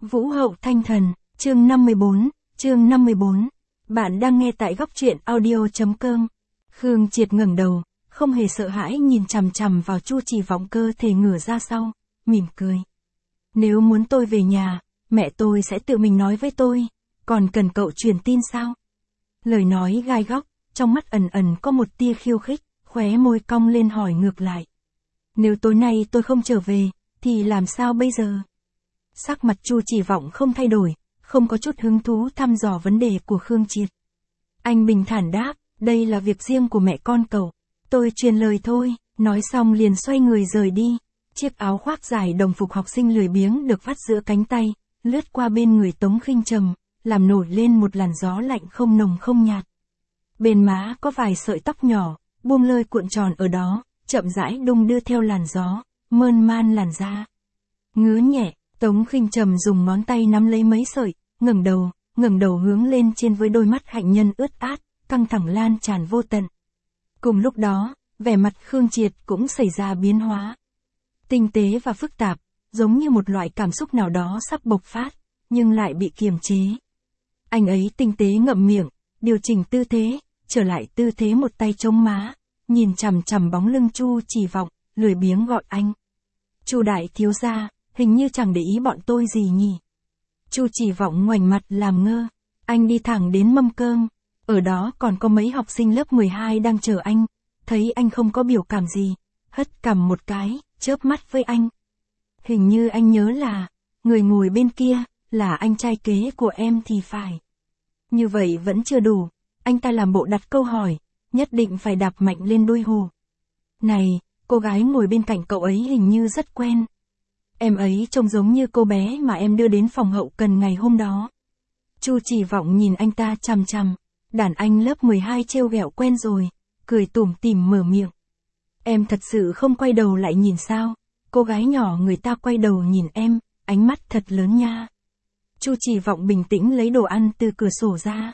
Vũ hậu thanh thần, chương 54. Bạn đang nghe tại góc truyện audio.com. Khương Triệt ngẩng đầu, không hề sợ hãi nhìn chằm chằm vào Chu Chỉ Vọng cơ thể ngửa ra sau, mỉm cười. Nếu muốn tôi về nhà, mẹ tôi sẽ tự mình nói với tôi, còn cần cậu truyền tin sao? Lời nói gai góc, trong mắt ẩn ẩn có một tia khiêu khích, khóe môi cong lên hỏi ngược lại. Nếu tối nay tôi không trở về, thì làm sao bây giờ? Sắc mặt Chu Chỉ Vọng không thay đổi, không có chút hứng thú thăm dò vấn đề của Khương Triệt. Anh bình thản đáp, đây là việc riêng của mẹ con cậu, tôi truyền lời thôi, nói xong liền xoay người rời đi. Chiếc áo khoác dài đồng phục học sinh lười biếng được vắt giữa cánh tay, lướt qua bên người Tống Khinh Trầm, làm nổi lên một làn gió lạnh không nồng không nhạt. Bên má có vài sợi tóc nhỏ, buông lơi cuộn tròn ở đó, chậm rãi đung đưa theo làn gió, mơn man làn da. Ngứa nhẹ, Tống Khinh Trầm dùng ngón tay nắm lấy mấy sợi, ngẩng đầu hướng lên trên với đôi mắt hạnh nhân ướt át, căng thẳng lan tràn vô tận. Cùng lúc đó, vẻ mặt Khương Triệt cũng xảy ra biến hóa. Tinh tế và phức tạp, giống như một loại cảm xúc nào đó sắp bộc phát, nhưng lại bị kiềm chế. Anh ấy tinh tế ngậm miệng, điều chỉnh tư thế, trở lại tư thế một tay chống má, nhìn chằm chằm bóng lưng Chu Chỉ Vọng, lười biếng gọi anh. Chu đại thiếu gia, hình như chẳng để ý bọn tôi gì nhỉ? Chu Chỉ Vọng ngoảnh mặt làm ngơ, anh đi thẳng đến mâm cơm, ở đó còn có mấy học sinh lớp 12 đang chờ anh, thấy anh không có biểu cảm gì, hất cằm một cái, chớp mắt với anh. Hình như anh nhớ là, người ngồi bên kia, là anh trai kế của em thì phải. Như vậy vẫn chưa đủ, anh ta làm bộ đặt câu hỏi, nhất định phải đạp mạnh lên đuôi hù. Này, cô gái ngồi bên cạnh cậu ấy hình như rất quen. Em ấy trông giống như cô bé mà em đưa đến phòng hậu cần ngày hôm đó. Chu Chỉ Vọng nhìn anh ta chằm chằm, đàn anh lớp 12 trêu ghẹo quen rồi, cười tủm tỉm mở miệng. Em thật sự không quay đầu lại nhìn sao? Cô gái nhỏ người ta quay đầu nhìn em, ánh mắt thật lớn nha. Chu Chỉ Vọng bình tĩnh lấy đồ ăn từ cửa sổ ra.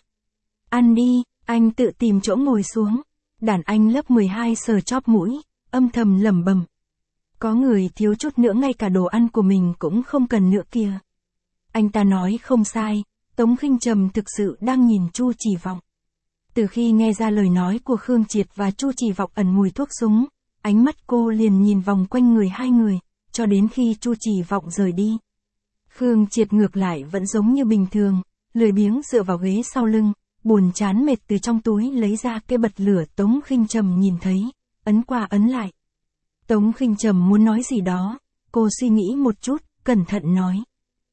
Ăn đi, anh tự tìm chỗ ngồi xuống. Đàn anh lớp 12 sờ chóp mũi, âm thầm lẩm bẩm. Có người thiếu chút nữa ngay cả đồ ăn của mình cũng không cần nữa kìa. Anh ta nói không sai, Tống Khinh Trầm thực sự đang nhìn Chu Chỉ Vọng. Từ khi nghe ra lời nói của Khương Triệt và Chu Chỉ Vọng ẩn mùi thuốc súng, ánh mắt cô liền nhìn vòng quanh người hai người, cho đến khi Chu Chỉ Vọng rời đi. Khương Triệt ngược lại vẫn giống như bình thường, lười biếng dựa vào ghế sau lưng, buồn chán mệt từ trong túi lấy ra cái bật lửa Tống Khinh Trầm nhìn thấy, ấn qua ấn lại. Tống Khinh Trầm muốn nói gì đó, cô suy nghĩ một chút, cẩn thận nói.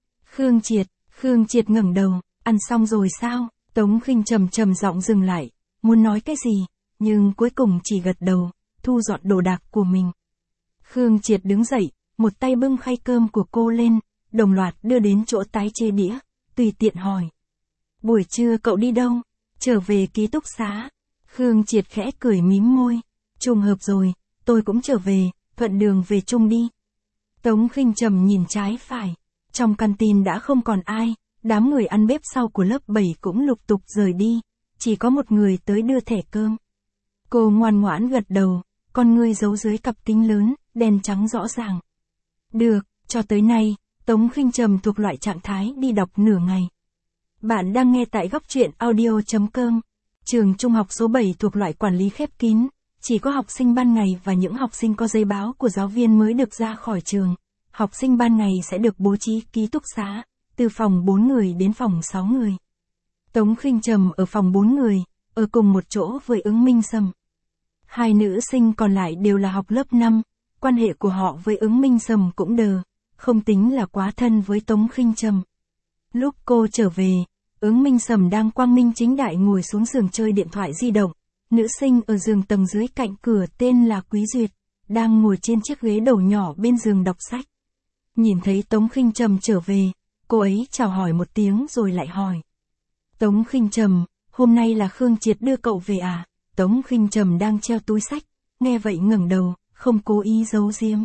Khương Triệt ngẩng đầu, ăn xong rồi sao? Tống Khinh Trầm trầm giọng dừng lại, muốn nói cái gì, nhưng cuối cùng chỉ gật đầu, thu dọn đồ đạc của mình. Khương Triệt đứng dậy, một tay bưng khay cơm của cô lên, đồng loạt đưa đến chỗ tái chế đĩa, tùy tiện hỏi. Buổi trưa cậu đi đâu? Trở về ký túc xá. Khương Triệt khẽ cười mím môi. Trùng hợp rồi, tôi cũng trở về, thuận đường về chung đi. Tống Khinh Trầm nhìn trái phải. Trong canteen đã không còn ai, đám người ăn bếp sau của lớp 7 cũng lục tục rời đi, chỉ có một người tới đưa thẻ cơm. Cô ngoan ngoãn gật đầu, con ngươi giấu dưới cặp kính lớn, đen trắng rõ ràng. Được, cho tới nay, Tống Khinh Trầm thuộc loại trạng thái đi đọc nửa ngày. Bạn đang nghe tại góc truyện audio.com. Trường trung học số 7 thuộc loại quản lý khép kín, chỉ có học sinh ban ngày và những học sinh có giấy báo của giáo viên mới được ra khỏi trường. Học sinh ban ngày sẽ được bố trí ký túc xá, từ phòng 4 người đến phòng 6 người. Tống Khinh Trầm ở phòng 4 người, ở cùng một chỗ với Ứng Minh Sâm. Hai nữ sinh còn lại đều là học lớp 5, quan hệ của họ với Ứng Minh Sâm cũng đờ, không tính là quá thân với Tống Khinh Trầm. Lúc cô trở về, Ứng Minh Sâm đang quang minh chính đại ngồi xuống giường chơi điện thoại di động. Nữ sinh ở giường tầng dưới cạnh cửa tên là Quý Duyệt, đang ngồi trên chiếc ghế đầu nhỏ bên giường đọc sách. Nhìn thấy Tống Khinh Trầm trở về, cô ấy chào hỏi một tiếng rồi lại hỏi. Tống Khinh Trầm, hôm nay là Khương Triệt đưa cậu về à? Tống Khinh Trầm đang treo túi sách, nghe vậy ngẩng đầu, không cố ý giấu giếm.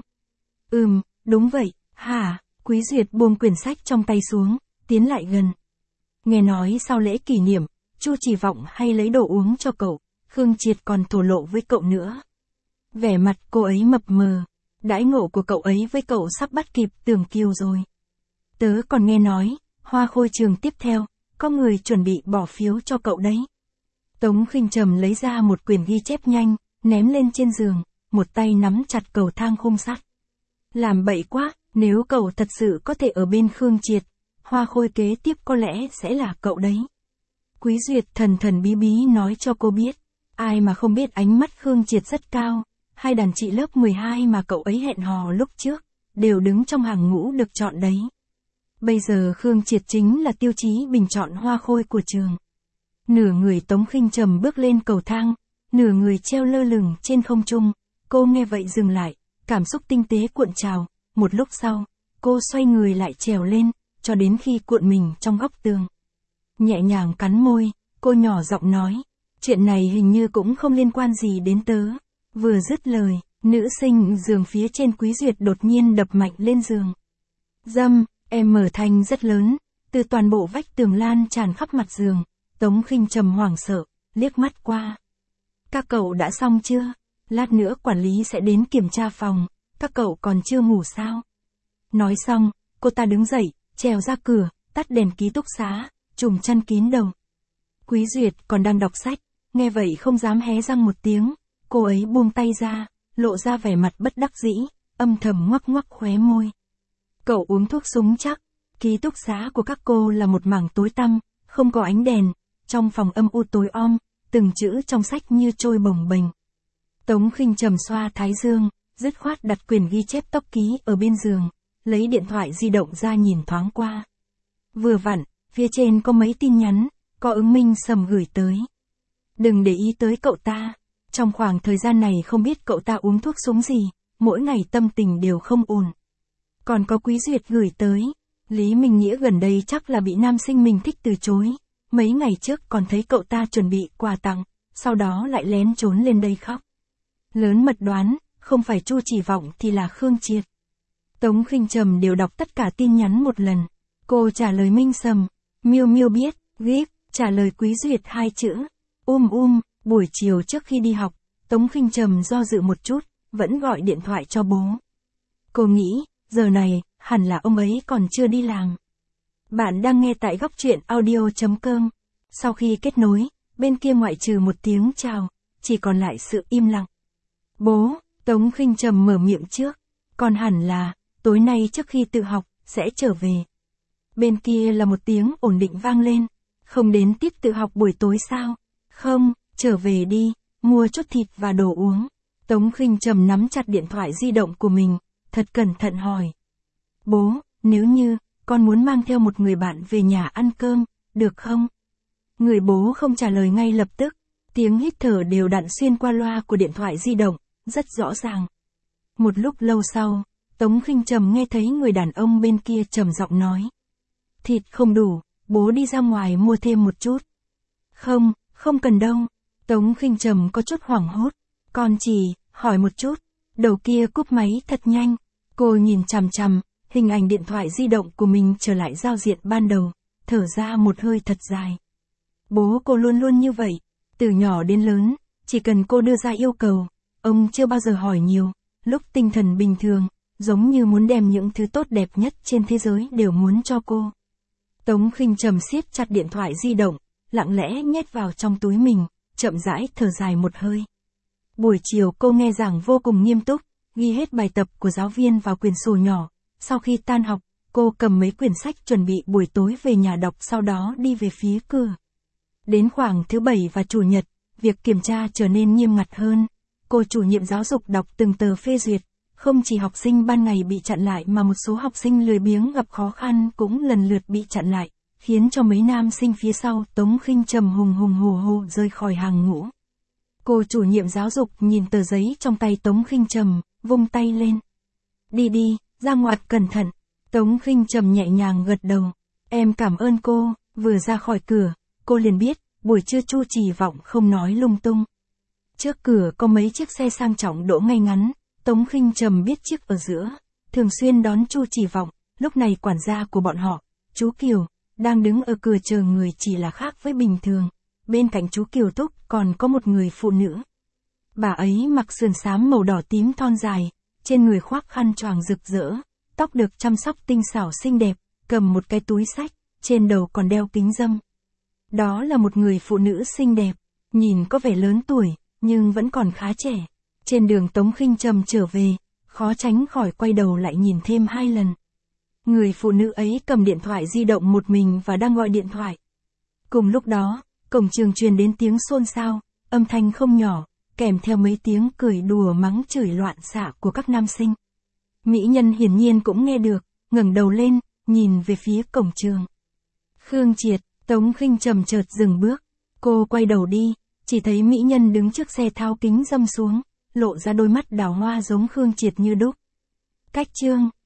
Đúng vậy, hả? Quý Duyệt buông quyển sách trong tay xuống, tiến lại gần. Nghe nói sau lễ kỷ niệm, Chu Chỉ Vọng hay lấy đồ uống cho cậu, Khương Triệt còn thổ lộ với cậu nữa. Vẻ mặt cô ấy mập mờ, đãi ngộ của cậu ấy với cậu sắp bắt kịp Tưởng Kiều rồi. Tớ còn nghe nói, Hoa Khôi trường tiếp theo, có người chuẩn bị bỏ phiếu cho cậu đấy. Tống Khinh Trầm lấy ra một quyển ghi chép nhanh, ném lên trên giường, một tay nắm chặt cầu thang khung sắt. Làm bậy quá, nếu cậu thật sự có thể ở bên Khương Triệt, Hoa Khôi kế tiếp có lẽ sẽ là cậu đấy. Quý Duyệt thần thần bí bí nói cho cô biết, ai mà không biết ánh mắt Khương Triệt rất cao, hai đàn chị lớp 12 mà cậu ấy hẹn hò lúc trước, đều đứng trong hàng ngũ được chọn đấy. Bây giờ Khương Triệt chính là tiêu chí bình chọn Hoa Khôi của trường. Nửa người Tống Khinh Trầm bước lên cầu thang, nửa người treo lơ lửng trên không trung, cô nghe vậy dừng lại, cảm xúc tinh tế cuộn trào, một lúc sau, cô xoay người lại trèo lên, cho đến khi cuộn mình trong góc tường. Nhẹ nhàng cắn môi, cô nhỏ giọng nói, chuyện này hình như cũng không liên quan gì đến tớ. Vừa dứt lời, nữ sinh giường phía trên Quý Duyệt đột nhiên đập mạnh lên giường. Dâm, em mở thanh rất lớn, từ toàn bộ vách tường lan tràn khắp mặt giường. Tống Khinh Trầm hoảng sợ, liếc mắt qua. Các cậu đã xong chưa? Lát nữa quản lý sẽ đến kiểm tra phòng, các cậu còn chưa ngủ sao? Nói xong, cô ta đứng dậy, trèo ra cửa, tắt đèn ký túc xá, trùm chăn kín đầu. Quý Duyệt còn đang đọc sách, nghe vậy không dám hé răng một tiếng, cô ấy buông tay ra, lộ ra vẻ mặt bất đắc dĩ, âm thầm ngoắc ngoắc khóe môi. Cậu uống thuốc súng chắc, ký túc xá của các cô là một mảng tối tăm, không có ánh đèn, trong phòng âm u tối om, từng chữ trong sách như trôi bồng bềnh. Tống Khinh Trầm xoa thái dương, dứt khoát đặt quyển ghi chép tốc ký ở bên giường, lấy điện thoại di động ra nhìn thoáng qua. Vừa vặn, phía trên có mấy tin nhắn, có ứng Minh Sầm gửi tới. Đừng để ý tới cậu ta, trong khoảng thời gian này không biết cậu ta uống thuốc súng gì, mỗi ngày tâm tình đều không ổn. Còn có Quý Duyệt gửi tới, Lý Minh Nghĩa gần đây chắc là bị nam sinh mình thích từ chối. Mấy ngày trước còn thấy cậu ta chuẩn bị quà tặng, sau đó lại lén trốn lên đây khóc. Lớn mật đoán, không phải Chu Chỉ Vọng thì là Khương Triệt. Tống Khinh Trầm đều đọc tất cả tin nhắn một lần. Cô trả lời Minh Sầm, Miêu Miêu biết, gíp, trả lời Quý Duyệt 2 chữ. Buổi chiều trước khi đi học, Tống Khinh Trầm do dự một chút, vẫn gọi điện thoại cho bố. Cô nghĩ, giờ này, hẳn là ông ấy còn chưa đi làm. Bạn đang nghe tại góc truyện audio.com. Sau khi kết nối, bên kia ngoại trừ một tiếng chào, chỉ còn lại sự im lặng. Bố, Tống Khinh Trầm mở miệng trước, còn hẳn là, tối nay trước khi tự học, sẽ trở về. Bên kia là một tiếng ổn định vang lên, không đến tiếp tự học buổi tối sao? Không, trở về đi, mua chút thịt và đồ uống. Tống Khinh Trầm nắm chặt điện thoại di động của mình, thật cẩn thận hỏi. Bố, nếu như, con muốn mang theo một người bạn về nhà ăn cơm, được không? Người bố không trả lời ngay lập tức, tiếng hít thở đều đặn xuyên qua loa của điện thoại di động, rất rõ ràng. Một lúc lâu sau, Tống Khinh Trầm nghe thấy người đàn ông bên kia trầm giọng nói. Thịt không đủ, bố đi ra ngoài mua thêm một chút. Không cần đâu. Tống Khinh Trầm có chút hoảng hốt, con chỉ, hỏi một chút. Đầu kia cúp máy thật nhanh, cô nhìn chằm chằm, hình ảnh điện thoại di động của mình trở lại giao diện ban đầu, thở ra một hơi thật dài. Bố cô luôn luôn như vậy, từ nhỏ đến lớn, chỉ cần cô đưa ra yêu cầu, ông chưa bao giờ hỏi nhiều, lúc tinh thần bình thường, giống như muốn đem những thứ tốt đẹp nhất trên thế giới đều muốn cho cô. Tống Khinh Trầm siết chặt điện thoại di động, lặng lẽ nhét vào trong túi mình, chậm rãi thở dài một hơi. Buổi chiều cô nghe giảng vô cùng nghiêm túc, ghi hết bài tập của giáo viên vào quyển sổ nhỏ. Sau khi tan học, cô cầm mấy quyển sách chuẩn bị buổi tối về nhà đọc, sau đó đi về phía cửa. Đến khoảng thứ Bảy và Chủ nhật, việc kiểm tra trở nên nghiêm ngặt hơn. Cô chủ nhiệm giáo dục đọc từng tờ phê duyệt, không chỉ học sinh ban ngày bị chặn lại mà một số học sinh lười biếng gặp khó khăn cũng lần lượt bị chặn lại, khiến cho mấy nam sinh phía sau Tống Khinh Trầm hùng hùng hổ hổ rơi khỏi hàng ngũ. Cô chủ nhiệm giáo dục nhìn tờ giấy trong tay Tống Khinh Trầm, vung tay lên. Đi, ra ngoài cẩn thận. Tống Khinh Trầm nhẹ nhàng gật đầu. Em cảm ơn cô. Vừa ra khỏi cửa, cô liền biết, buổi trưa Chu Chỉ Vọng không nói lung tung. Trước cửa có mấy chiếc xe sang trọng đỗ ngay ngắn, Tống Khinh Trầm biết chiếc ở giữa, thường xuyên đón Chu Chỉ Vọng. Lúc này quản gia của bọn họ, chú Kiều, đang đứng ở cửa chờ người, chỉ là khác với bình thường. Bên cạnh chú Kiều Túc còn có một người phụ nữ. Bà ấy mặc sườn xám màu đỏ tím thon dài, trên người khoác khăn choàng rực rỡ, tóc được chăm sóc tinh xảo xinh đẹp, cầm một cái túi xách, trên đầu còn đeo kính râm. Đó là một người phụ nữ xinh đẹp, nhìn có vẻ lớn tuổi, nhưng vẫn còn khá trẻ. Trên đường Tống Khinh Trầm trở về, khó tránh khỏi quay đầu lại nhìn thêm 2 lần. Người phụ nữ ấy cầm điện thoại di động một mình và đang gọi điện thoại. Cùng lúc đó, cổng trường truyền đến tiếng xôn xao, âm thanh không nhỏ, kèm theo mấy tiếng cười đùa mắng chửi loạn xạ của các nam sinh. Mỹ Nhân hiển nhiên cũng nghe được, ngẩng đầu lên, nhìn về phía cổng trường. Khương Triệt, Tống Khinh Trầm chợt dừng bước. Cô quay đầu đi, chỉ thấy Mỹ Nhân đứng trước xe tháo kính râm xuống, lộ ra đôi mắt đào hoa giống Khương Triệt như đúc. Cách chương